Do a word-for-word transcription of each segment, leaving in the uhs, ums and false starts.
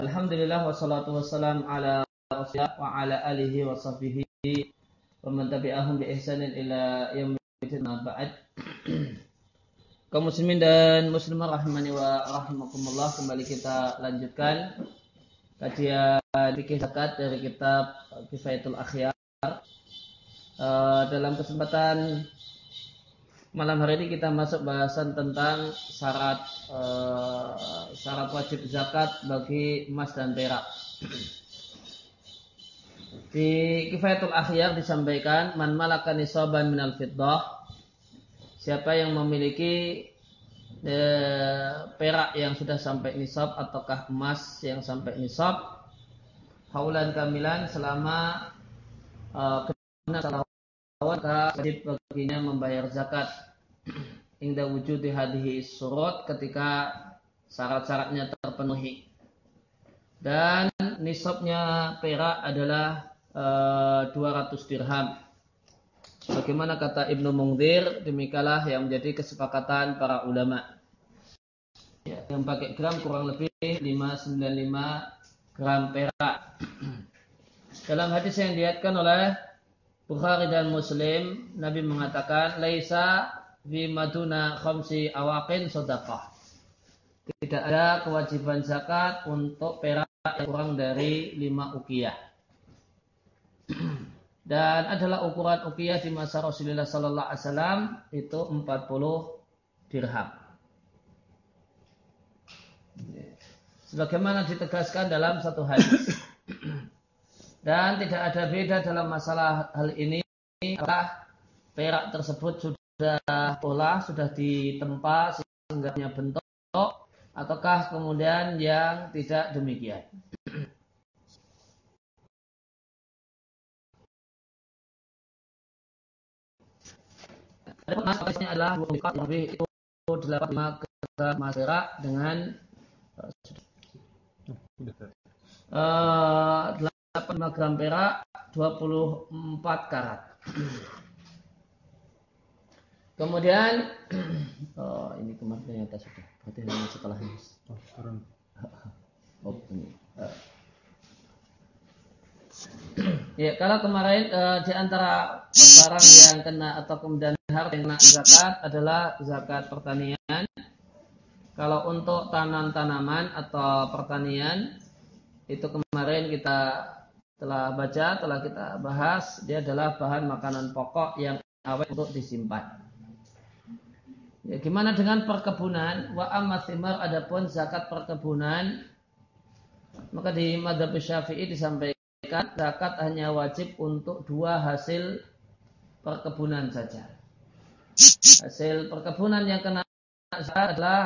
Alhamdulillah wassalatu wassalam ala rasulillah wa ala alihi wa sahbihi wa man tabi'ahum bi ihsanin ila yaumil din ba'd. Kaum muslimin dan muslimah rahimani wa rahimakumullah, kembali kita lanjutkan kajian fikih zakat dari kitab Kifayatul Akhyar. Uh, dalam kesempatan malam hari ini kita masuk bahasan tentang syarat uh, syarat wajib zakat bagi emas dan perak. Di Kifayatul Akhyar disampaikan, man malaka nisaban minal fiddah, siapa yang memiliki uh, perak yang sudah sampai nisab ataukah emas yang sampai nisab, haulan kamilan, selama uh, kebenaran maka wajib baginya membayar zakat hingga wujud hadhihi surut, ketika syarat-syaratnya terpenuhi. Dan nisabnya perak adalah e, dua ratus dirham. Bagaimana kata Ibnu Mungdzir, demikianlah yang menjadi kesepakatan para ulama. Ya, yang pakai gram kurang lebih lima ratus sembilan puluh lima gram perak. Dalam hadis yang diriwayatkan oleh Bukhari dan Muslim, Nabi mengatakan, laisa fi maduna khamsi awaqin shadaqah. Tidak ada kewajiban zakat untuk perak yang kurang dari lima uqiyah. Dan adalah ukuran uqiyah di masa Rasulullah sallallahu alaihi wasallam itu empat puluh dirham. Sebagaimana ditegaskan dalam satu hadis. Dan tidak ada beda dalam masalah hal ini, apakah perak tersebut sudah olah, sudah ditempa sehingga punya bentuk, ataukah kemudian yang tidak demikian. Masalahnya adalah lebih itu delapan puluh lima gram emas perak dengan uh, delapan puluh lima gram perak, dua puluh empat karat. Kemudian oh, ini kemarin ternyata sudah, berarti hanya setelah ini. Oh, ini. Ya, kalau kemarin uh, di antara barang yang kena atau kemudian harta yang kena zakat adalah zakat pertanian. Kalau untuk tanam-tanaman atau pertanian, itu kemarin kita telah baca, telah kita bahas, dia adalah bahan makanan pokok yang awet untuk disimpan. Ya, gimana dengan perkebunan? Wa amma thimar, adapun zakat perkebunan, maka di mazhab Syafi'i disampaikan zakat hanya wajib untuk dua hasil perkebunan saja. Hasil perkebunan yang kena zakat adalah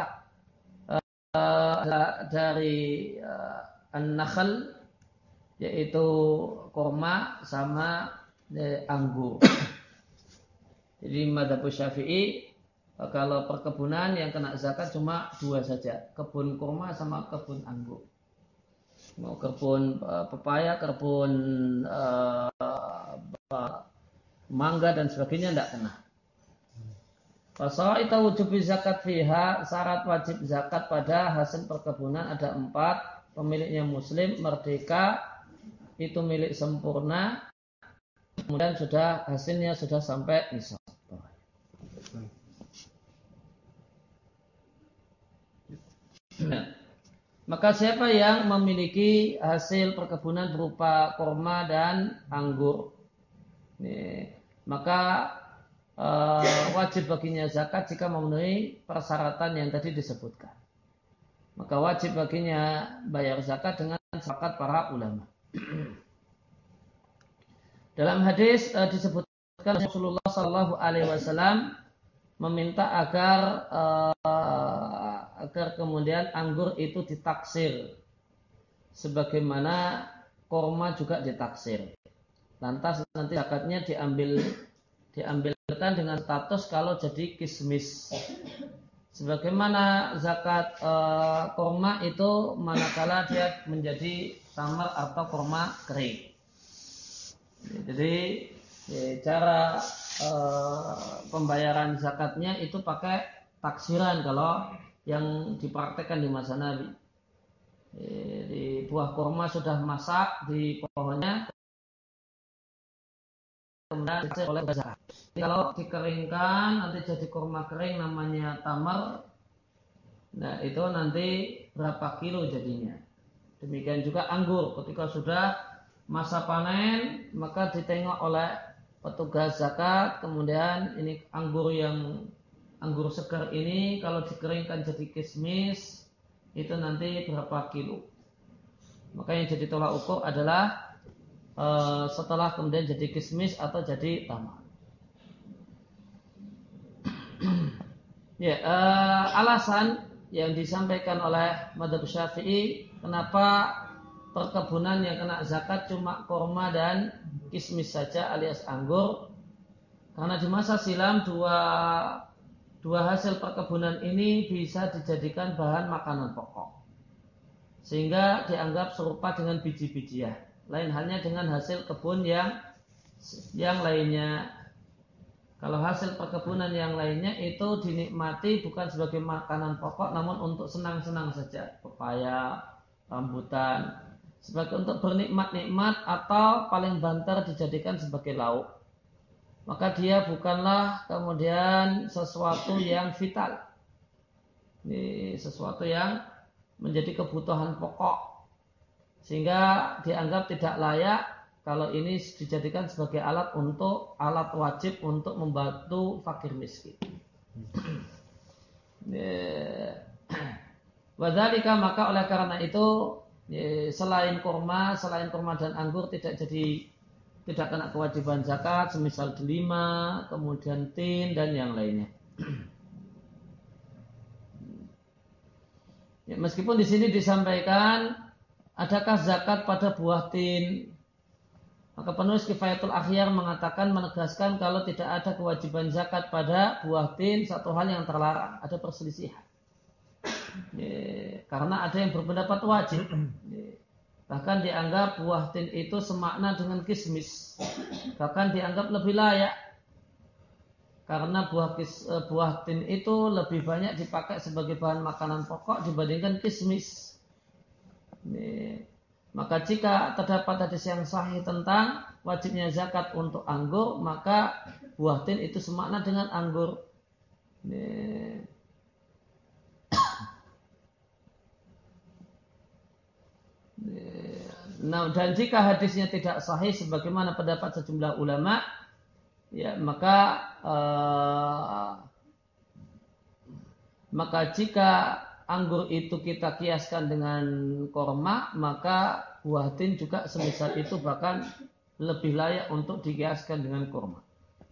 uh, dari uh, an-nakhl, yaitu kurma sama eh, anggur. Jadi mazhab Syafi'i, kalau perkebunan yang kena zakat cuma dua saja, kebun kurma sama kebun anggur. Mau kebun uh, pepaya, kebun uh, mangga dan sebagainya tidak kena. Pasal itu wujub zakat fiha, syarat wajib zakat pada hasil perkebunan ada empat. Pemiliknya muslim, merdeka, itu milik sempurna, kemudian sudah hasilnya sudah sampai nisab. Nah, maka siapa yang memiliki hasil perkebunan berupa kurma dan anggur, ini, maka uh, wajib baginya zakat jika memenuhi persyaratan yang tadi disebutkan. Maka wajib baginya bayar zakat dengan sepakat para ulama. Dalam hadis uh, disebutkan Rasulullah Shallallahu Alaihi Wasallam meminta agar uh, agar kemudian anggur itu ditaksir, sebagaimana kurma juga ditaksir. Lantas nanti zakatnya diambil diambilkan dengan status kalau jadi kismis. Sebagaimana zakat uh, kurma itu manakala dia menjadi tamar atau kurma kering. Jadi ya, cara uh, pembayaran zakatnya itu pakai taksiran kalau yang dipraktekkan di masa Nabi. di buah kurma sudah masak di pohonnya, kemudian oleh zakat. Kalau dikeringkan nanti jadi kurma kering namanya tamar. Nah itu nanti berapa kilo jadinya. Demikian juga anggur, ketika sudah masa panen maka ditengok oleh petugas zakat, kemudian ini anggur yang anggur segar ini kalau dikeringkan jadi kismis itu nanti berapa kilo. Maka yang jadi tolak ukur adalah e, setelah kemudian jadi kismis atau jadi tamar. Ya, e, alasan yang disampaikan oleh Madzhab Syafi'i kenapa perkebunan yang kena zakat cuma korma dan kismis saja alias anggur, karena di masa silam dua dua hasil perkebunan ini bisa dijadikan bahan makanan pokok sehingga dianggap serupa dengan biji-bijian. Lain halnya dengan hasil kebun yang yang lainnya. Kalau hasil perkebunan yang lainnya itu dinikmati bukan sebagai makanan pokok, namun untuk senang-senang saja, pepaya, rambutan, sebagai untuk bernikmat-nikmat atau paling banter dijadikan sebagai lauk. Maka dia bukanlah kemudian sesuatu yang vital. Ini sesuatu yang menjadi kebutuhan pokok, sehingga dianggap tidak layak kalau ini dijadikan sebagai alat untuk alat wajib untuk membantu fakir miskin. Wadzalika, maka oleh karena itu selain kurma, selain kurma dan anggur tidak jadi tidak kena kewajiban zakat, semisal delima, kemudian tin dan yang lainnya. Ya, meskipun di sini disampaikan adakah zakat pada buah tin? Maka penulis Kifayatul Akhyar mengatakan, menegaskan kalau tidak ada kewajiban zakat pada buah tin, satu hal yang terlarang, ada perselisihan. Ya, karena ada yang berpendapat wajib. Ya, bahkan dianggap buah tin itu semakna dengan kismis. Bahkan dianggap lebih layak. Karena buah, kis, buah tin itu lebih banyak dipakai sebagai bahan makanan pokok dibandingkan kismis. Ya, maka jika terdapat hadis yang sahih tentang wajibnya zakat untuk anggur, maka buah tin itu semakna dengan anggur. Nah, dan jika hadisnya tidak sahih sebagaimana pendapat sejumlah ulama, ya maka uh, maka jika anggur itu kita kiaskan dengan korma, maka buah tin juga semisal itu bahkan lebih layak untuk dikiaskan dengan korma.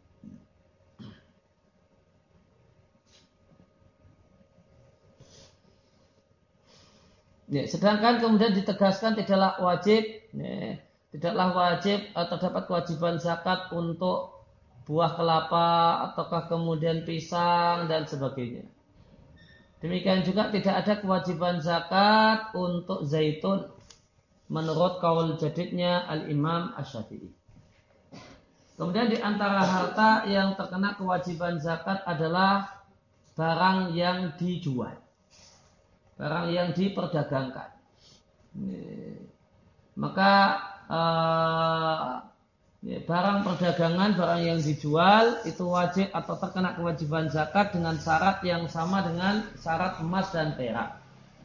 Ya, sedangkan kemudian ditegaskan tidaklah wajib, ya, tidaklah wajib atau terdapat kewajiban zakat untuk buah kelapa ataukah kemudian pisang dan sebagainya. Demikian juga tidak ada kewajiban zakat untuk zaitun menurut kaul jadidnya Al-Imam Asy-Syafi'i. Kemudian di antara harta yang terkena kewajiban zakat adalah barang yang dijual, barang yang diperdagangkan. Maka uh, ya, barang perdagangan, barang yang dijual itu wajib atau terkena kewajiban zakat dengan syarat yang sama dengan syarat emas dan perak.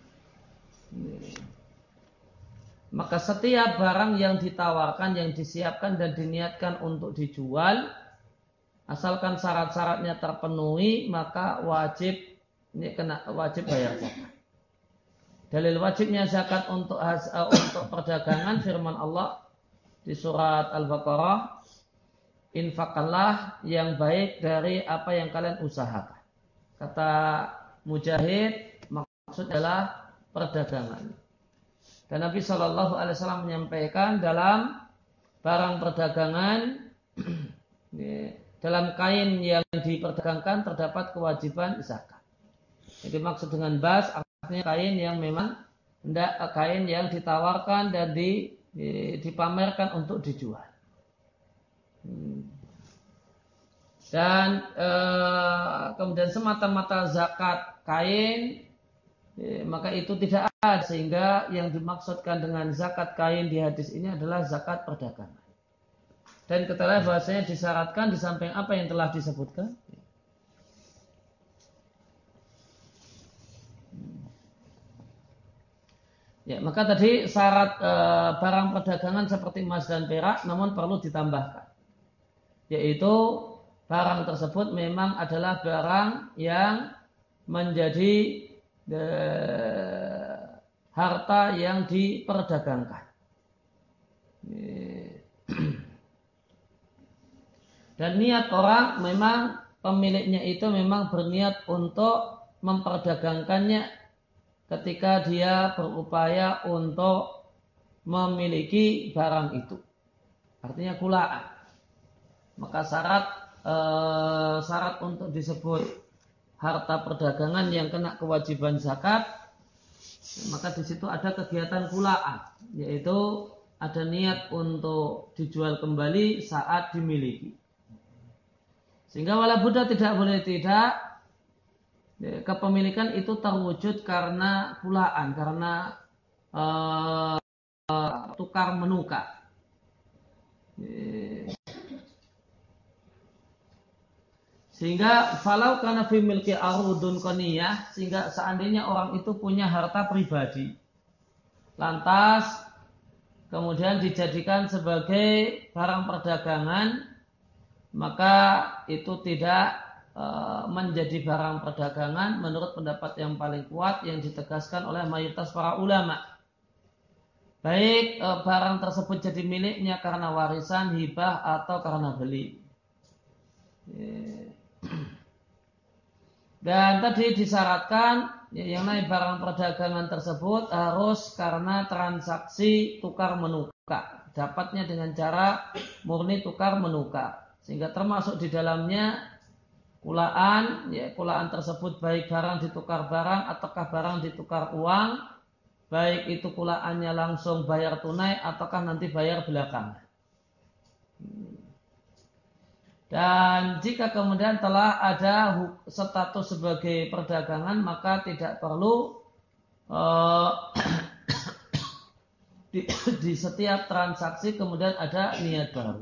Maka setiap barang yang ditawarkan, yang disiapkan dan diniatkan untuk dijual, asalkan syarat-syaratnya terpenuhi, maka wajib ini kena wajib bayar zakat. Dalil wajibnya zakat untuk uh, untuk perdagangan firman Allah di surat Al-Baqarah, infakkanlah yang baik dari apa yang kalian usahakan. Kata Mujahid, maksud adalah perdagangan. Dan Nabi Shallallahu Alaihi Wasallam menyampaikan dalam barang perdagangan, dalam kain yang diperdagangkan terdapat kewajiban zakat. Jadi maksud dengan bas artinya kain yang memang hendak kain yang ditawarkan dan di dipamerkan untuk dijual. Dan e, kemudian semata-mata zakat kain Ya, maka itu tidak ada, sehingga yang dimaksudkan dengan zakat kain di hadis ini adalah zakat perdagangan. Dan kita lihat bahasanya disyaratkan di samping apa yang telah disebutkan. Ya, maka tadi syarat e, barang perdagangan seperti emas dan perak, namun perlu ditambahkan, yaitu barang tersebut memang adalah barang yang menjadi e, harta yang diperdagangkan. Dan niat orang memang pemiliknya itu memang berniat untuk memperdagangkannya ketika dia berupaya untuk memiliki barang itu. Artinya kulaan. Maka syarat eh, syarat untuk disebut harta perdagangan yang kena kewajiban zakat, maka di situ ada kegiatan kulaan, yaitu ada niat untuk dijual kembali saat dimiliki. Sehingga wala budda tidak boleh tidak kepemilikan itu terwujud karena kulaan, karena uh, uh, tukar menukar. Sehingga falau kana fi milki arudun qaniyah, sehingga seandainya orang itu punya harta pribadi, lantas kemudian dijadikan sebagai barang perdagangan, maka itu tidak e, menjadi barang perdagangan menurut pendapat yang paling kuat yang ditegaskan oleh mayoritas para ulama. Baik e, barang tersebut jadi miliknya karena warisan, hibah atau karena beli. Dan tadi disyaratkan yang namanya barang perdagangan tersebut harus karena transaksi tukar menukar, dapatnya dengan cara murni tukar menukar. Sehingga termasuk di dalamnya kulaan, ya, kulaan tersebut baik barang ditukar barang ataukah barang ditukar uang, baik itu kulaannya langsung bayar tunai ataukah nanti bayar belakangan. Dan jika kemudian telah ada status sebagai perdagangan, maka tidak perlu uh, di, di setiap transaksi kemudian ada niat baru.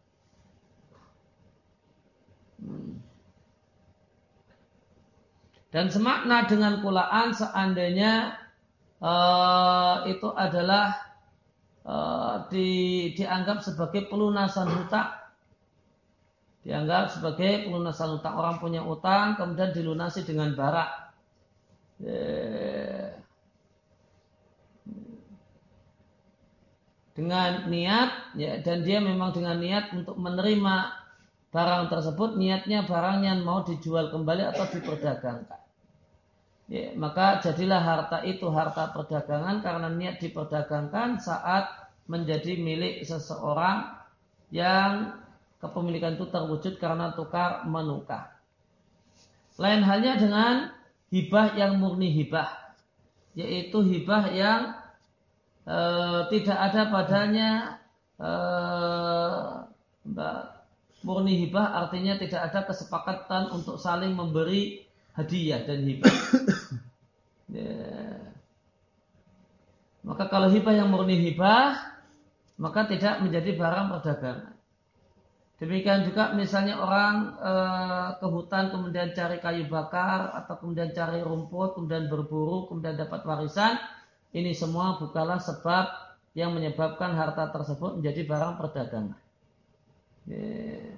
Dan semakna dengan kulaan seandainya uh, itu adalah uh, di, dianggap sebagai pelunasan hutang, dianggap sebagai pelunasan hutang. Orang punya utang kemudian dilunasi dengan barang, dengan niat, ya, dan dia memang dengan niat untuk menerima barang tersebut, niatnya barangnya mau dijual kembali atau diperdagangkan. Ya, maka jadilah harta itu harta perdagangan karena niat diperdagangkan saat menjadi milik seseorang yang kepemilikan itu terwujud karena tukar menukar. Lain halnya dengan hibah yang murni hibah, yaitu hibah yang e, tidak ada padanya e, murni hibah, artinya tidak ada kesepakatan untuk saling memberi hadiah dan hibah. Ya. Maka kalau hibah yang murni hibah, maka tidak menjadi barang perdagangan. Demikian juga misalnya orang e, ke hutan kemudian cari kayu bakar atau kemudian cari rumput, kemudian berburu, kemudian dapat warisan. Ini semua bukanlah sebab yang menyebabkan harta tersebut menjadi barang perdagangan. Yeah.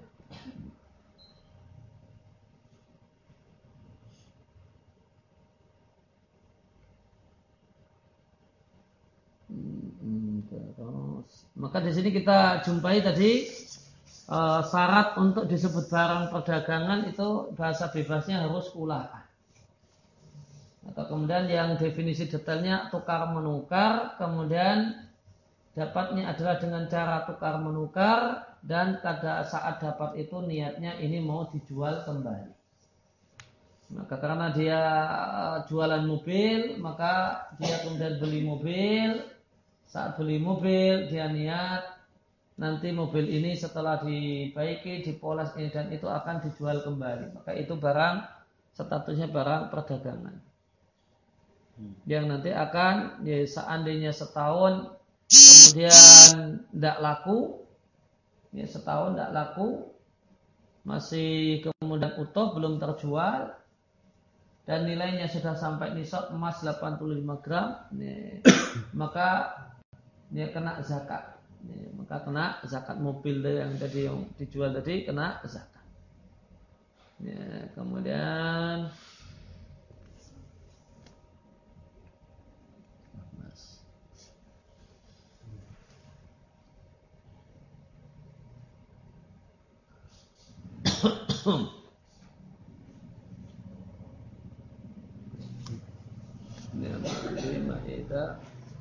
Terus, maka di sini kita jumpai tadi uh, syarat untuk disebut barang perdagangan itu bahasa bebasnya harus kulaan. Atau kemudian yang definisi detailnya tukar menukar, kemudian dapatnya adalah dengan cara tukar menukar, dan pada saat dapat itu niatnya ini mau dijual kembali. Maka karena dia jualan mobil, maka dia kemudian beli mobil. Saat beli mobil dia niat nanti mobil ini setelah dibaiki, dipoles ini dan itu akan dijual kembali. Maka itu barang, statusnya barang perdagangan. yang nanti akan ya, seandainya setahun kemudian tidak laku, ya setahun tidak laku, masih kemudian utuh belum terjual dan nilainya sudah sampai nisab emas delapan puluh lima gram, ya, maka dia kena zakat. Ya, maka kena zakat mobil yang tadi yang dijual tadi kena zakat. Ya, kemudian ya, Maidah.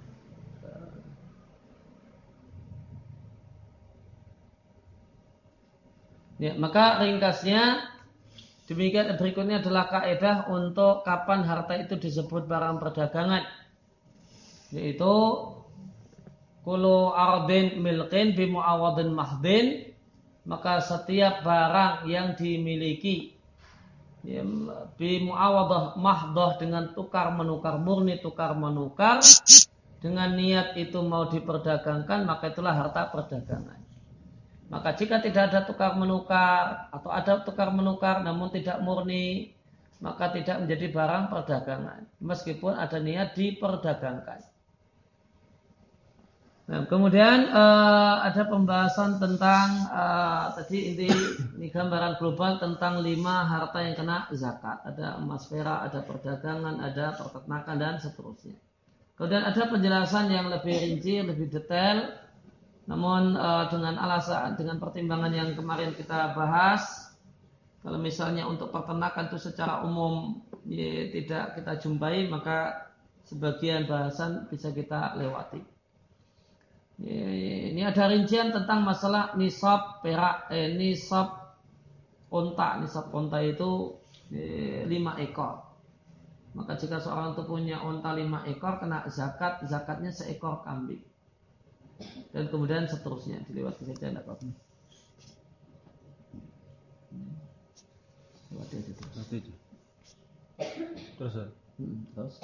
Ya, maka ringkasnya demikian berikutnya adalah kaidah untuk kapan harta itu disebut barang perdagangan, yaitu kullu ardin milkin bi muawadin mahdin, maka setiap barang yang dimiliki ya, bi muawadah mahdah dengan tukar menukar murni tukar menukar dengan niat itu mau diperdagangkan, maka itulah harta perdagangan. Maka jika tidak ada tukar menukar atau ada tukar menukar namun tidak murni, maka tidak menjadi barang perdagangan meskipun ada niat diperdagangkan. Nah, kemudian uh, ada pembahasan tentang uh, tadi inti ini gambaran global tentang lima harta yang kena zakat. Ada emas perak, ada perdagangan, ada peternakan dan seterusnya. Kemudian ada penjelasan yang lebih rinci, lebih detail. Namun uh, dengan alasan, dengan pertimbangan yang kemarin kita bahas, kalau misalnya untuk peternakan itu secara umum ya, tidak kita jumpai, maka sebagian bahasan bisa kita lewati. Ya, ini ada rincian tentang masalah nisab perak, eh, nisab onta. Nisab onta itu eh, lima ekor. Maka jika seorang itu punya onta lima ekor, kena zakat, zakatnya seekor kambing. Dan kemudian seterusnya dilewati saja tidak apa-apa. Lewati aja terus. Terus. Hmm, terus.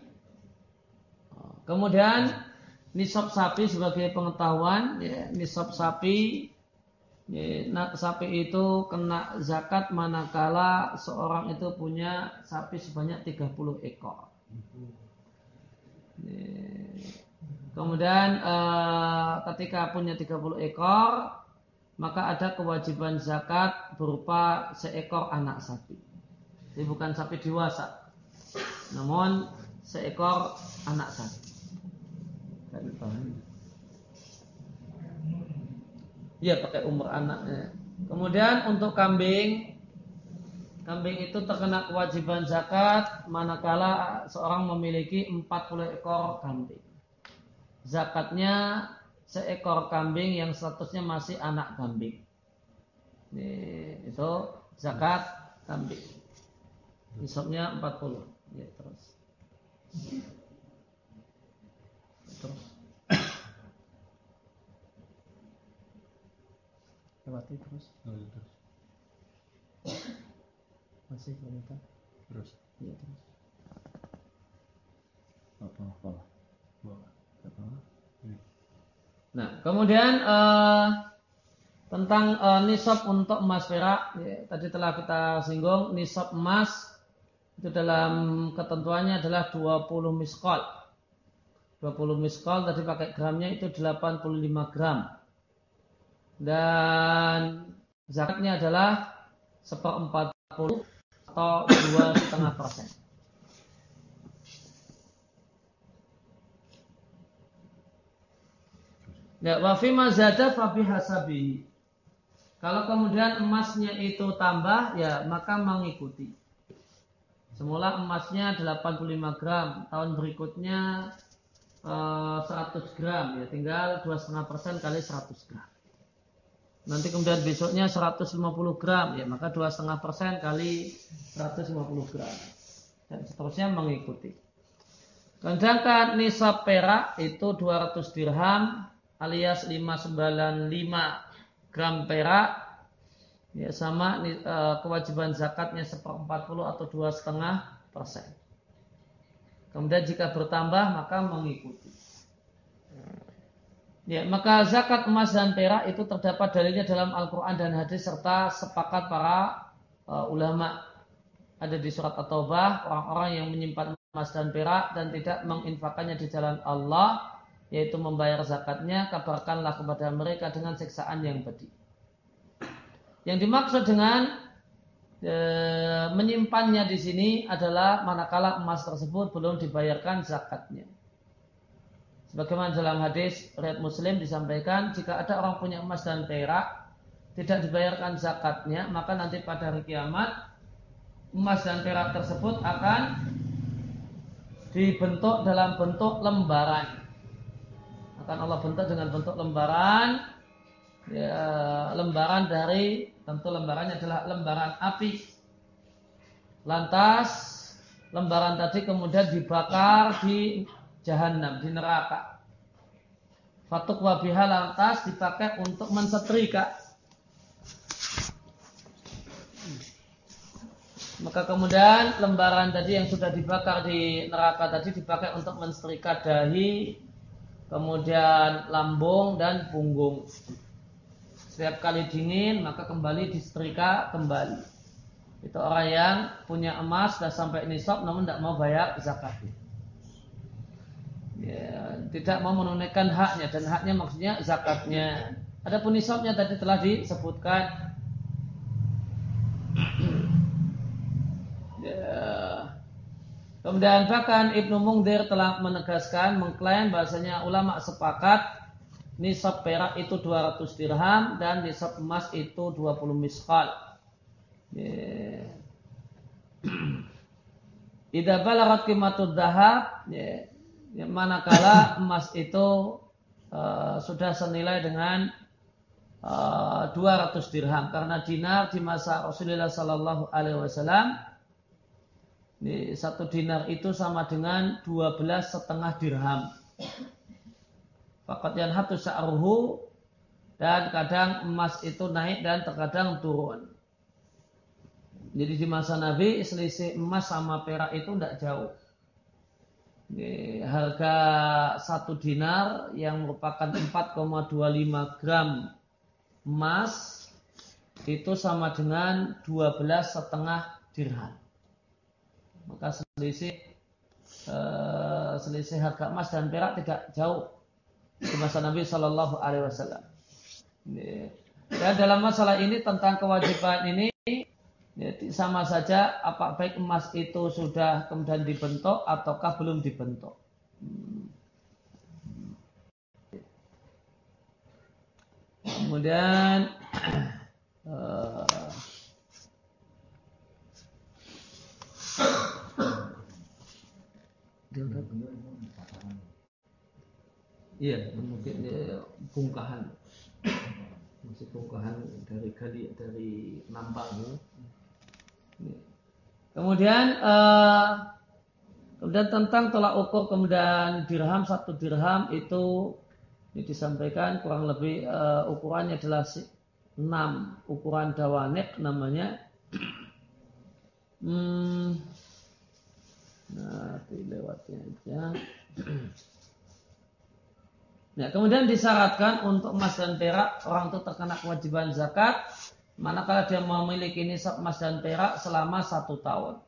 Kemudian nisab sapi sebagai pengetahuan, ya, nisab sapi, ya, sapi itu kena zakat manakala seorang itu punya sapi sebanyak tiga puluh ekor. Ya. Kemudian eh, ketika punya tiga puluh ekor, maka ada kewajiban zakat berupa seekor anak sapi. Jadi bukan sapi dewasa, namun seekor anak sapi. Ya, pakai umur anaknya. Kemudian untuk kambing, kambing itu terkena kewajiban zakat manakala seorang memiliki empat puluh ekor kambing. Zakatnya seekor kambing yang statusnya masih anak kambing. Ini, itu zakat kambing. Nisabnya empat puluh. Ya, terus. Terus. Lewati terus. Terus. Masih kelihatan. Terus. Ya, terus. Apa-apa. Nah, kemudian uh, tentang uh, nisab untuk emas perak, ya, tadi telah kita singgung, nisab emas itu dalam ketentuannya adalah dua puluh miskol. dua puluh miskol tadi pakai gramnya itu delapan puluh lima gram. Dan zakatnya adalah seperempat puluh atau dua setengah persen. Ya, wa fi ma zada fa bi hasabi. Kalau kemudian emasnya itu tambah, ya maka mengikuti. Semula emasnya delapan puluh lima gram, tahun berikutnya eh, seratus gram, ya tinggal dua setengah persen kali seratus gram. Nanti kemudian besoknya seratus lima puluh gram, ya maka dua setengah persen kali seratus lima puluh gram. Dan seterusnya mengikuti. Sedangkan nisab perak itu dua ratus dirham alias lima ratus sembilan puluh lima gram perak, ya sama e, kewajiban zakatnya seperempat puluh atau dua setengah persen. Kemudian jika bertambah maka mengikuti. Ya, maka zakat emas dan perak itu terdapat dalilnya dalam Al-Quran dan hadis serta sepakat para uh, ulama. Ada di surat At-Taubah, orang-orang yang menyimpan emas dan perak dan tidak menginfakannya di jalan Allah, yaitu membayar zakatnya, kabarkanlah kepada mereka dengan siksaan yang pedih. Yang dimaksud dengan e, menyimpannya di sini adalah manakala emas tersebut belum dibayarkan zakatnya. Sebagaimana dalam hadis riwayat Muslim disampaikan, jika ada orang punya emas dan perak tidak dibayarkan zakatnya, maka nanti pada hari kiamat emas dan perak tersebut akan dibentuk dalam bentuk lembaran. Akan Allah bentuk dengan bentuk lembaran, ya, lembaran dari, tentu lembarannya adalah lembaran api. Lantas lembaran tadi kemudian dibakar di Jahannam, di neraka. Fatuk wabiha, lantas dipakai untuk mensetrika. Maka kemudian lembaran tadi yang sudah dibakar di neraka tadi dipakai untuk mensetrika dahi, kemudian lambung dan punggung. Setiap kali dingin maka kembali disetrika kembali. Itu orang yang punya emas sudah sampai nisab namun tidak mau bayar zakat. Ya, tidak mau menunaikan haknya, dan haknya maksudnya zakatnya. Adapun nisabnya tadi telah disebutkan. Ya. Kemudian bahkan Ibnu Mungdir telah menegaskan, mengklaim bahasanya ulama sepakat nisab perak itu dua ratus dirham dan nisab emas itu dua puluh misqal. Ya. Idza balagat qimatud dzahab, ya, ya, manakala emas itu uh, sudah senilai dengan uh, dua ratus dirham, karena dinar di masa Rasulullah sallallahu alaihi wasallam ini, satu dinar itu sama dengan dua belas setengah dirham. Fakat yang hatu sa'ruhu, dan kadang emas itu naik dan terkadang turun. Jadi di masa Nabi selisih emas sama perak itu tidak jauh. Ini, harga satu dinar yang merupakan empat koma dua lima gram emas itu sama dengan dua belas setengah dirham. Maka selisih uh, selisih harga emas dan perak tidak jauh di masa Nabi Shallallahu Alaihi Wasallam. Dan dalam masalah ini tentang kewajiban ini, ya, sama saja apa baik emas itu sudah kemudian dibentuk ataukah belum dibentuk. Kemudian uh, iya, mungkin ya, bongkahan, masih bongkahan dari gali dari nampaknya. Kemudian, uh, kemudian tentang tolak ukur kemudian dirham, satu dirham itu ini disampaikan kurang lebih uh, ukurannya adalah enam, ukuran dawanik namanya. Hmm. Nah, dilewatnya aja. Nah, kemudian disyaratkan untuk emas dan perak orang itu terkena kewajiban zakat manakala dia memiliki nisab emas dan perak selama satu tahun.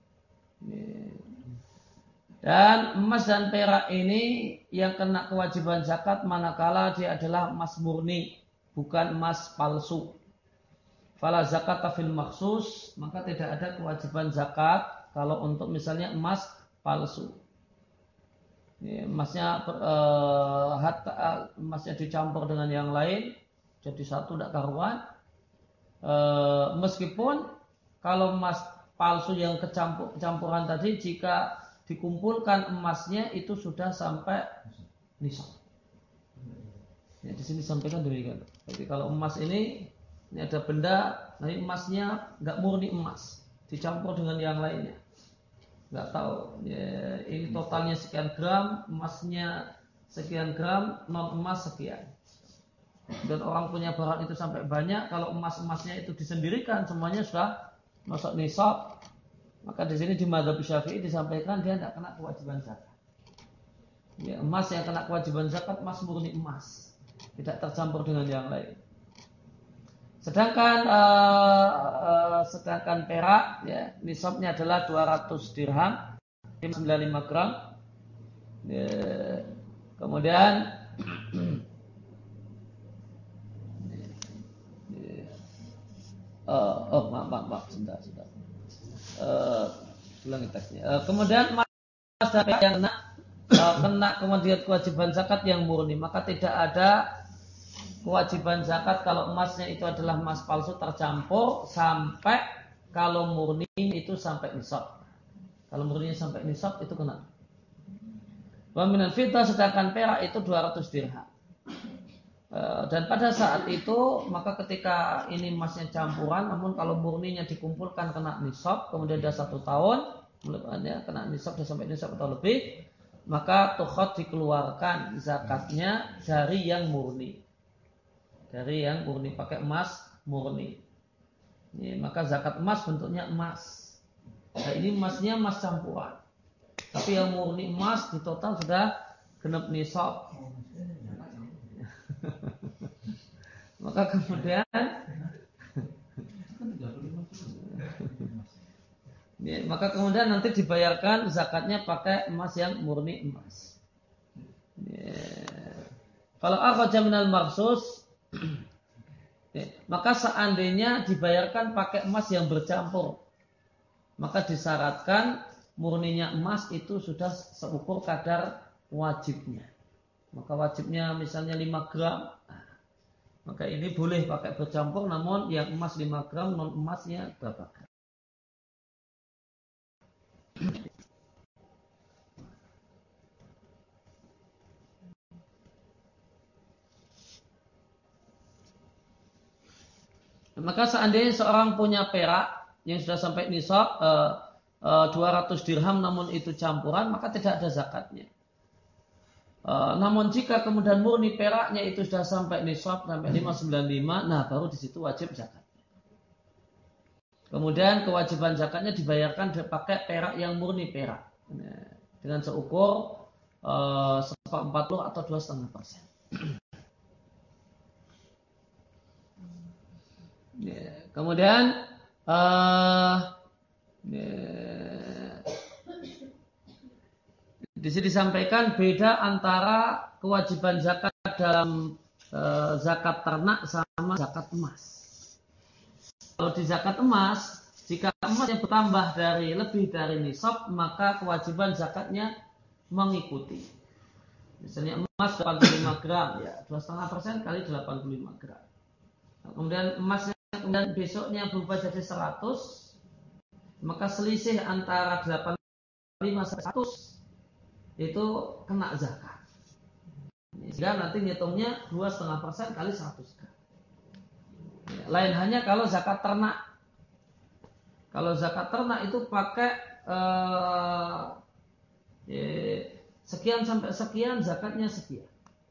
Dan emas dan perak ini yang kena kewajiban zakat manakala dia adalah emas murni, bukan emas palsu. Fala zakat fil maksus, maka tidak ada kewajiban zakat kalau untuk misalnya emas palsu. Ya, emasnya eh, hatta, emasnya dicampur dengan yang lain jadi satu tidak karuan. Eh, meskipun kalau emas palsu yang kecampur campuran tadi jika dikumpulkan emasnya itu sudah sampai nisab. Ya, di sini disampaikan demikian. Jadi kalau emas ini ini ada benda, nah emasnya nggak murni emas, dicampur dengan yang lainnya. Nggak tahu, ya, ini totalnya sekian gram, emasnya sekian gram, non emas sekian. Dan orang punya barang itu sampai banyak, kalau emas-emasnya itu disendirikan semuanya sudah masuk nisab, Maka di sini di mazhab Syafi'i disampaikan dia tidak kena kewajiban zakat. Ya, emas yang kena kewajiban zakat emas murni emas, tidak tercampur dengan yang lain. Sedangkan uh, uh, sedangkan perak, ya, nisabnya adalah dua ratus dirham, sembilan puluh lima gram. Ya, kemudian uh, oh maaf maaf, maaf sudah sudah. Uh, ulangi teksnya. Uh, kemudian emas yang kena uh, kena kemudian kewajiban zakat yang murni, maka tidak ada kewajiban zakat kalau emasnya itu adalah emas palsu tercampur sampai kalau murni itu sampai nisab. Kalau murninya sampai nisab itu kena. Wa minal fiddah, sedangkan perak itu dua ratus dirham. Dan pada saat itu maka ketika ini emasnya campuran, namun kalau murninya dikumpulkan kena nisab, kemudian dia satu tahun, ya, kena nisab sudah sampai nisab atau lebih, maka tukhad dikeluarkan zakatnya dari yang murni, dari yang murni pakai emas murni. Ini, maka zakat emas bentuknya emas. Nah, ini emasnya emas campuran. Tapi yang murni emas di total sudah genap nisab. Maka kemudian ya, maka kemudian nanti dibayarkan zakatnya pakai emas yang murni emas. Ya. Kalau akhraja minal marsus, ya, maka seandainya dibayarkan pakai emas yang bercampur, maka disyaratkan murninya emas itu sudah seukur kadar wajibnya. Maka wajibnya misalnya lima gram, maka ini boleh pakai bercampur, namun yang emas lima gram, non emasnya berapa gram. Maka seandainya seorang punya perak yang sudah sampai nisab eh, eh, dua ratus dirham namun itu campuran, maka tidak ada zakatnya. Eh, namun jika kemudian murni peraknya itu sudah sampai nisab sampai lima ratus sembilan puluh lima, nah baru di situ wajib zakatnya. Kemudian kewajiban zakatnya dibayarkan pakai perak yang murni perak dengan seukur eh, seperempat puluh atau dua setengah persen. Ya, kemudian uh, ya, di sini disampaikan beda antara kewajiban zakat dalam uh, zakat ternak sama zakat emas. Kalau di zakat emas, jika emas yang bertambah dari lebih dari nisab, maka kewajiban zakatnya mengikuti. Misalnya emas delapan puluh lima gram, ya dua setengah persen kali delapan puluh lima gram. Nah, kemudian emasnya kemudian besoknya berubah jadi seratus, maka selisih antara delapan puluh lima sampai seratus itu kena zakat. Sehingga nanti ngitungnya dua setengah persen kali seratus gram. Ya, lain hanya kalau zakat ternak. Kalau zakat ternak itu pakai eh, eh, sekian sampai sekian, zakatnya sekian.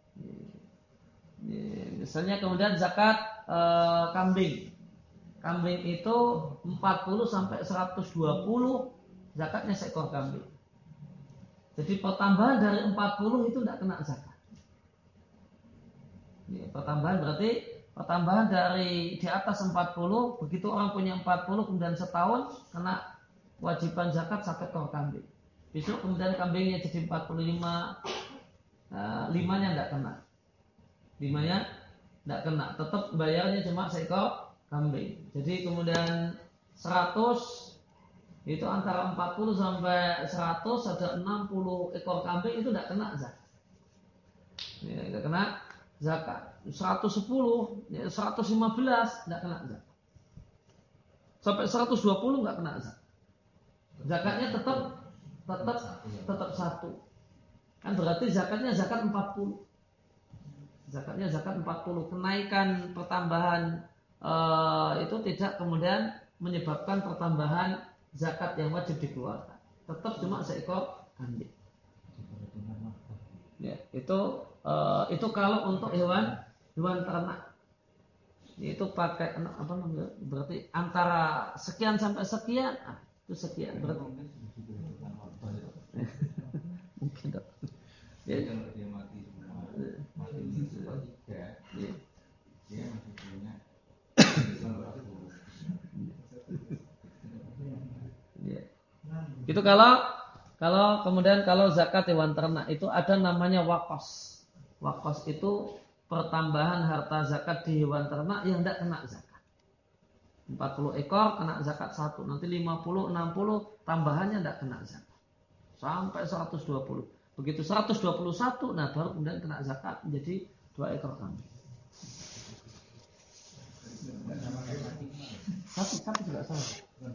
Ya, misalnya kemudian zakat eh, kambing. Kambing itu empat puluh sampai seratus dua puluh, zakatnya seekor kambing. Jadi pertambahan dari empat puluh itu tidak kena zakat. Ya, pertambahan berarti pertambahan dari di atas empat puluh, begitu orang punya empat puluh kemudian setahun kena kewajiban zakat satu ekor kambing. Besok kemudian kambingnya jadi empat puluh lima, nah, limanya tidak kena. Limanya tidak kena, tetap bayarnya cuma seekor kambing. Jadi kemudian seratus itu antara empat puluh sampai seratus ada enam puluh ekor kambing itu tidak kena zakat. Ya, tidak kena zakat. seratus sepuluh, ya, seratus lima belas tidak kena zakat. Sampai seratus dua puluh tidak kena zakat. Zakatnya tetap tetap tetap satu. Kan berarti zakatnya zakat empat puluh. Zakatnya zakat empat puluh. Kenaikan pertambahan Uh, itu tidak kemudian menyebabkan pertambahan zakat yang wajib dikeluarkan. Tetap cuma seekor kambing. Ya, itu uh, itu kalau untuk hewan hewan ternak. Itu pakai apa namanya? Berarti antara sekian sampai sekian. itu sekian berarti. Mungkin tak. Ya. Kalau dia mati semua, mati ini sepertiga, dia masih punya. Ya. Itu kalau kalau kemudian kalau zakat hewan ternak itu ada namanya wakos. Wakos itu pertambahan harta zakat di hewan ternak yang tidak kena zakat. empat puluh ekor kena zakat satu, nanti lima puluh, enam puluh tambahannya tidak kena zakat. Sampai seratus dua puluh. Begitu seratus dua puluh satu, nah baru kemudian kena zakat menjadi dua ekor kambing. Sapi, sapi juga sama.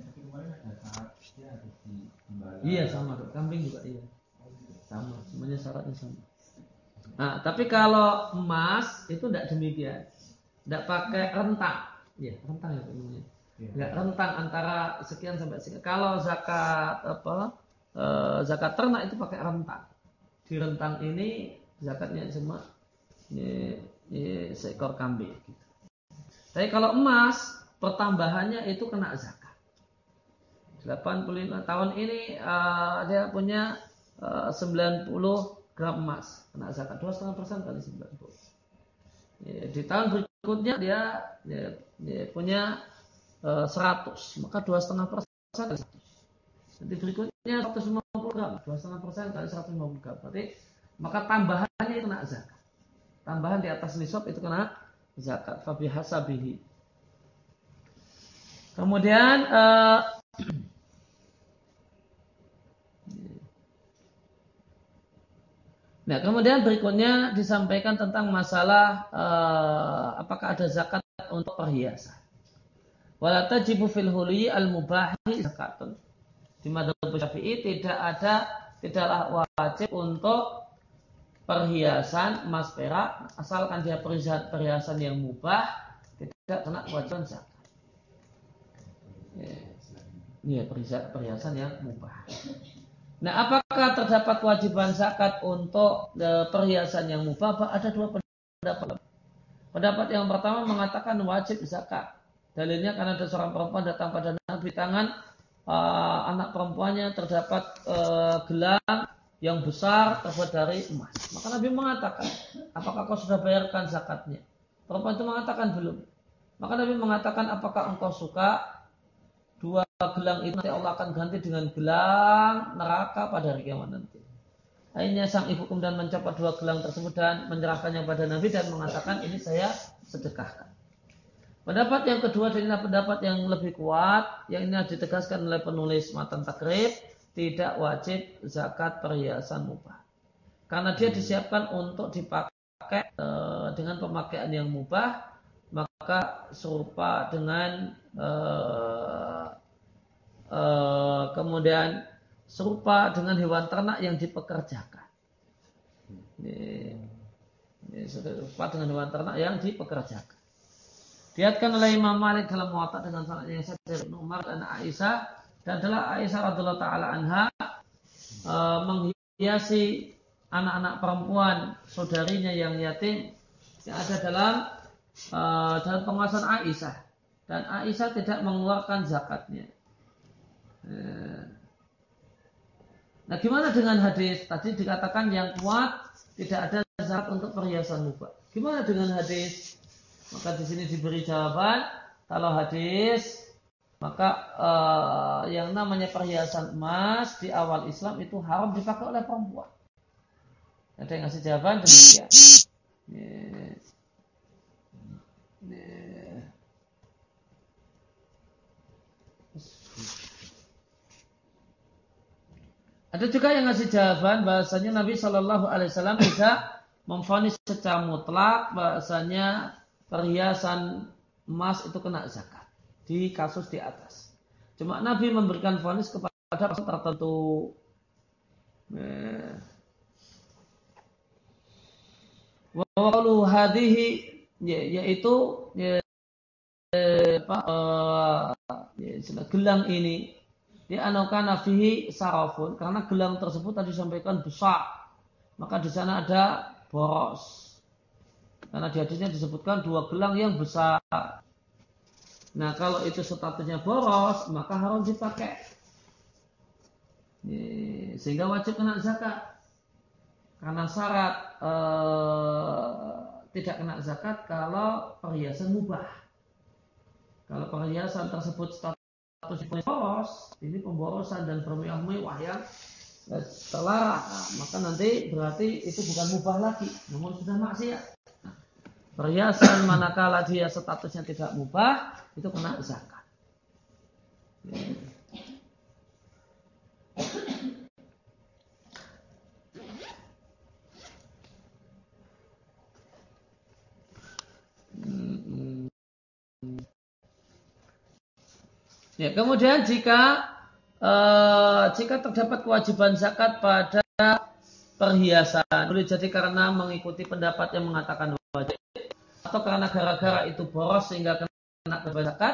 Iya sama, kambing juga iya. Sama, semuanya syaratnya sama. Nah, tapi kalau emas itu tidak demikian. Tidak pakai rentang. Iya, rentang ya namanya. Enggak rentang antara sekian sampai sekian. Kalau zakat apa? Eh, zakat ternak itu pakai rentang. Di rentang ini zakatnya cuma ini, ini seekor kambing. Gitu. Tapi kalau emas pertambahannya itu kena zakat. delapan puluh lima tahun ini uh, dia punya uh, sembilan puluh gram emas kena zakat dua koma lima persen kali sembilan puluh. Ya, di tahun berikutnya dia, dia, dia punya uh, seratus, maka dua koma lima persen. Nanti berikutnya seratus lima puluh gram, dua koma lima persen kali seratus lima puluh gram. Berarti maka tambahannya itu kena zakat. Tambahan di atas nisab itu kena zakat. Fabi hasabihi. Kemudian uh, nah kemudian berikutnya disampaikan tentang masalah uh, apakah ada zakat untuk perhiasan. Wala tajibu fil huli al mubahi zakatun. Di madzhab Syafi'i tidak ada tidaklah wajib untuk perhiasan emas perak asalkan dia perhiasan, perhiasan yang mubah tidak kena kewajiban zakat. Ya, perhiasan, perhiasan yang mubah. Nah, apakah terdapat kewajiban zakat untuk e, perhiasan yang mubah? Ada dua pendapat. Pendapat yang pertama mengatakan wajib zakat. Dalilnya karena ada seorang perempuan datang pada Nabi tangan Uh, anak perempuannya terdapat uh, gelang yang besar terbuat dari emas. Maka Nabi mengatakan, apakah kau sudah bayarkan zakatnya? Perempuan itu mengatakan belum. Maka Nabi mengatakan, apakah engkau suka dua gelang itu nanti Allah akan ganti dengan gelang neraka pada hari kiamat nanti. Akhirnya sang ibu kemudian mencopot dua gelang tersebut dan menyerahkannya pada Nabi dan mengatakan, ini saya sedekahkan. Pendapat yang kedua adalah pendapat yang lebih kuat, yang ini ditegaskan oleh penulis matan takrib, tidak wajib zakat perhiasan mubah. Karena dia disiapkan untuk dipakai e, dengan pemakaian yang mubah, maka serupa dengan e, e, kemudian serupa dengan hewan ternak yang dipekerjakan. Ini, ini serupa dengan hewan ternak yang dipekerjakan. Diatkan oleh Imam Malik dalam Muwatta dengan sanad yang sahih dari Ibnu Umar dan Aisyah, dan adalah Aisyah radhiyallahu taala anha e, menghiasi anak-anak perempuan saudarinya yang yatim yang ada dalam e, dalam penguasaan Aisyah, dan Aisyah tidak mengeluarkan zakatnya. E, nah, gimana dengan hadis tadi dikatakan yang kuat tidak ada zakat untuk perhiasan mubah? Gimana dengan hadis? Maka di sini diberi jawaban, kalau hadis, maka uh, yang namanya perhiasan emas di awal Islam itu haram dipakai oleh perempuan. Ada yang ngasih jawaban demikian. Nih. Nih. Ada juga yang ngasih jawaban bahasanya Nabi Shallallahu Alaihi Wasallam tidak memvonis secara mutlak bahasanya perhiasan emas itu kena zakat di kasus di atas. Cuma Nabi memberikan vonis kepada person tertentu. Wa qalu hadhihi yaitu ya, apa ya, gelang ini di anokana fihi sarafun, karena gelang tersebut tadi disampaikan besar, maka di sana ada boros. Karena di hadisnya disebutkan dua gelang yang besar. Nah, kalau itu statusnya boros, maka harus dipakai. Sehingga wajib kena zakat. Karena syarat eh, tidak kena zakat kalau perhiasan mubah. Kalau perhiasan tersebut status boros, ini pemborosan dan bermewah-mewah yang terlarang, nah, maka nanti berarti itu bukan mubah lagi, namun sudah maksiat. Nah, perhiasan manakala dia statusnya tidak mubah, itu kena zakat. Ya, kemudian jika Uh, jika terdapat kewajiban zakat pada perhiasan, boleh jadi karena mengikuti pendapat yang mengatakan wajib, atau karena gara-gara itu boros sehingga kena kewajiban zakat,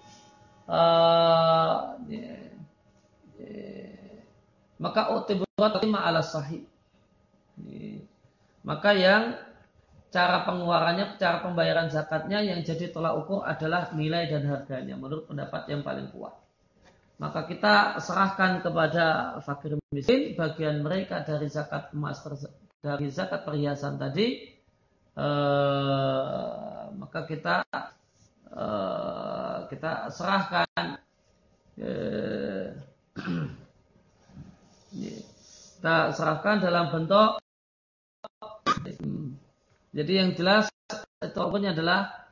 uh, yeah, yeah, maka utiburat ala sahih. Yeah. Maka yang cara pengeluarannya, cara pembayaran zakatnya yang jadi tolak ukur adalah nilai dan harganya menurut pendapat yang paling kuat. Maka kita serahkan kepada fakir miskin bagian mereka dari zakat emas, dari zakat perhiasan tadi, eh, maka kita eh, kita serahkan eh, kita serahkan dalam bentuk, jadi yang jelas itu pokoknya adalah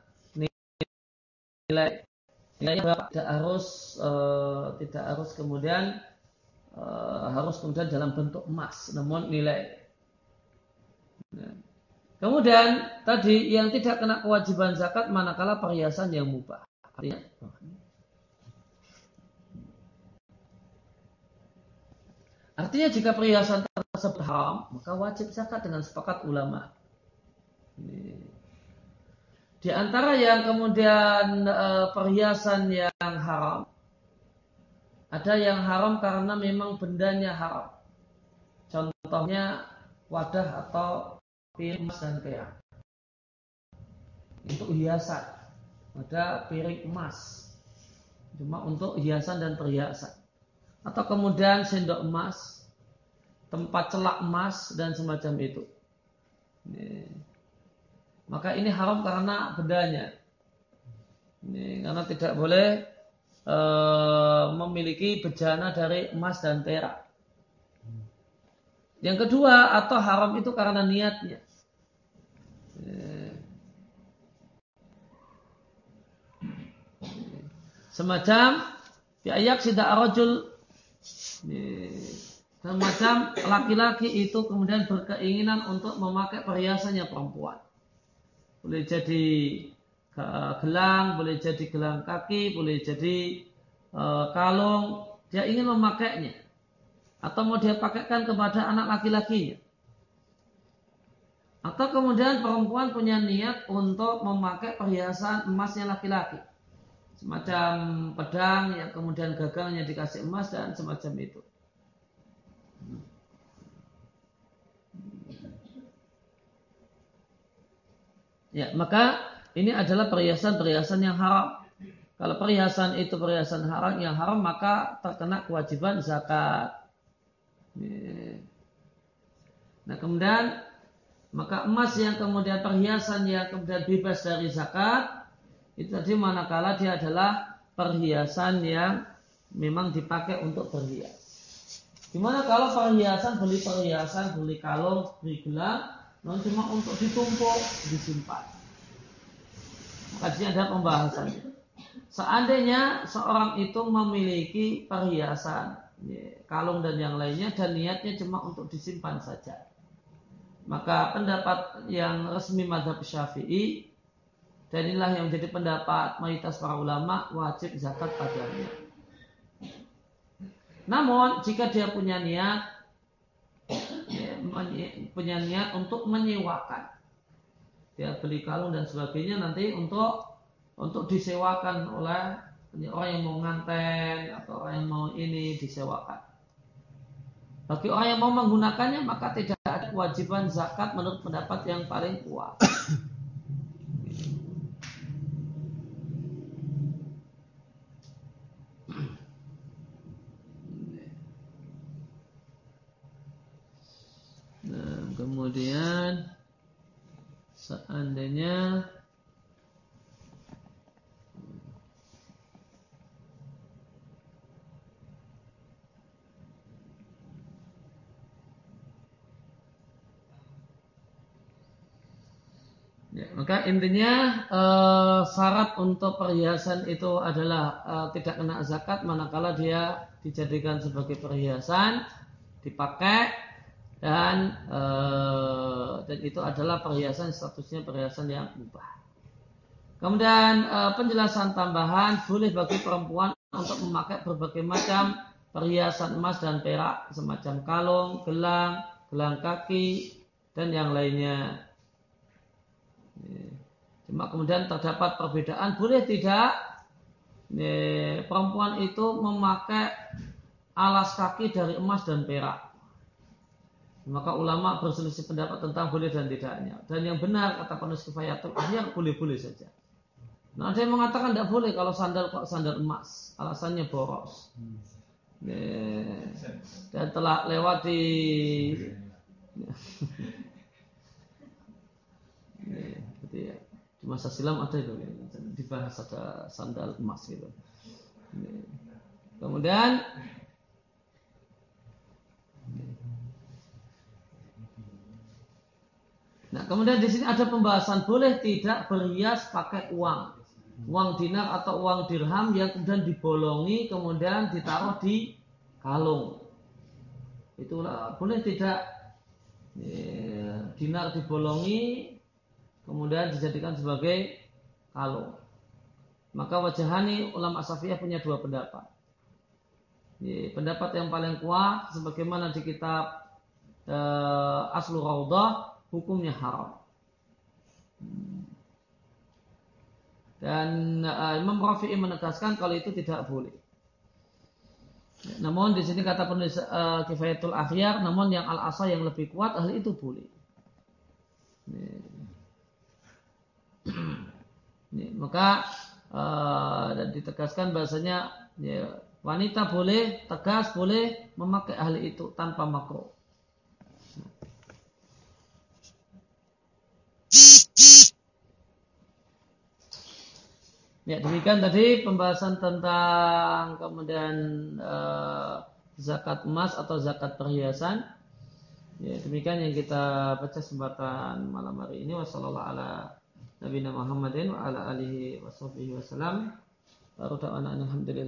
nilai nilainya tidak harus uh, tidak harus kemudian uh, harus kemudian dalam bentuk emas, namun nilai. Nah. Kemudian tadi yang tidak kena kewajiban zakat manakala perhiasan yang mubah. Artinya, artinya jika perhiasan tersebut haram, maka wajib zakat dengan sepakat ulama. Ini. Di antara yang kemudian e, perhiasan yang haram, ada yang haram karena memang bendanya haram. Contohnya wadah atau piring emas dan perak. Untuk hiasan, ada piring emas, cuma untuk hiasan dan perhiasan. Atau kemudian sendok emas, tempat celak emas dan semacam itu. Ini. Maka ini haram karena bendanya. Ini, karena tidak boleh e, memiliki bejana dari emas dan perak. Yang kedua, atau haram itu karena niatnya. Semacam biayak sidak rajul, semacam laki-laki itu kemudian berkeinginan untuk memakai perhiasannya perempuan. Boleh jadi gelang, boleh jadi gelang kaki, boleh jadi e, kalung. Dia ingin memakainya, atau mau dia pakaikan kepada anak laki-lakinya. Atau kemudian perempuan punya niat untuk memakai perhiasan emasnya laki-laki, semacam pedang yang kemudian gagalnya dikasih emas dan semacam itu. Ya, maka ini adalah perhiasan-perhiasan yang haram. Kalau perhiasan itu perhiasan haram yang haram, maka terkena kewajiban zakat. Nah, kemudian maka emas yang kemudian perhiasan yang kemudian bebas dari zakat, itu tadi manakala dia adalah perhiasan yang memang dipakai untuk berhias. Gimana kalau perhiasan, beli perhiasan, beli kalung, beli gelang, non cuma untuk ditumpuk, disimpan. Maka di sini ada pembahasan. Seandainya seorang itu memiliki perhiasan, kalung dan yang lainnya, dan niatnya cuma untuk disimpan saja, maka pendapat yang resmi mazhab Syafi'i, dan inilah yang menjadi pendapat mayoritas para ulama, wajib zakat padanya. Namun jika dia punya niat punya niat untuk menyewakan, dia beli kalung dan sebagainya nanti untuk untuk disewakan oleh orang yang mau nganten atau orang yang mau ini disewakan. Bagi orang yang mau menggunakannya maka tidak ada kewajiban zakat menurut pendapat yang paling kuat. berikutnya ya, maka intinya eh, syarat untuk perhiasan itu adalah eh, tidak kena zakat manakala dia dijadikan sebagai perhiasan, dipakai dan eh, dan itu adalah perhiasan statusnya perhiasan yang mubah. Kemudian eh, penjelasan tambahan boleh bagi perempuan untuk memakai berbagai macam perhiasan emas dan perak semacam kalung, gelang, gelang kaki dan yang lainnya. Cuma kemudian terdapat perbedaan, boleh tidak perempuan itu memakai alas kaki dari emas dan perak. Maka ulama berselisih pendapat tentang boleh dan tidaknya. Dan yang benar kata penulis Kifayatul Akhyar boleh-boleh saja. Nah, ada yang mengatakan tidak boleh kalau sandal kok sandal emas, alasannya boros. Dan telah lewat di gitu ya. Di masa silam ada itu dibahas ada sandal emas gitu. Kemudian Nah, kemudian di sini ada pembahasan boleh tidak berhias pakai uang, uang dinar atau uang dirham yang kemudian dibolongi kemudian ditaruh di kalung. Itulah boleh tidak ya, dinar dibolongi kemudian dijadikan sebagai kalung. Maka wajahani ulama Syafi'iyah punya dua pendapat. Ya, pendapat yang paling kuat sebagaimana di kitab uh, Aslu Raudah hukumnya haram. Dan uh, Imam Rafi'i menegaskan kalau itu tidak boleh. Namun di sini kata penulis uh, Kifayatul Akhyar, namun yang al-asa yang lebih kuat hal itu boleh. Ini, maka uh, dan ditegaskan bahasanya ya, wanita boleh tegas boleh memakai hal itu tanpa makruh. Ya demikian tadi pembahasan tentang kemudian uh, zakat emas atau zakat perhiasan. Ya demikian yang kita baca kesempatan malam hari ini. Wassallallahu ala nabiyina Muhammadin wa ala alihi washabbihi wasallam. Wa alhamdulillah.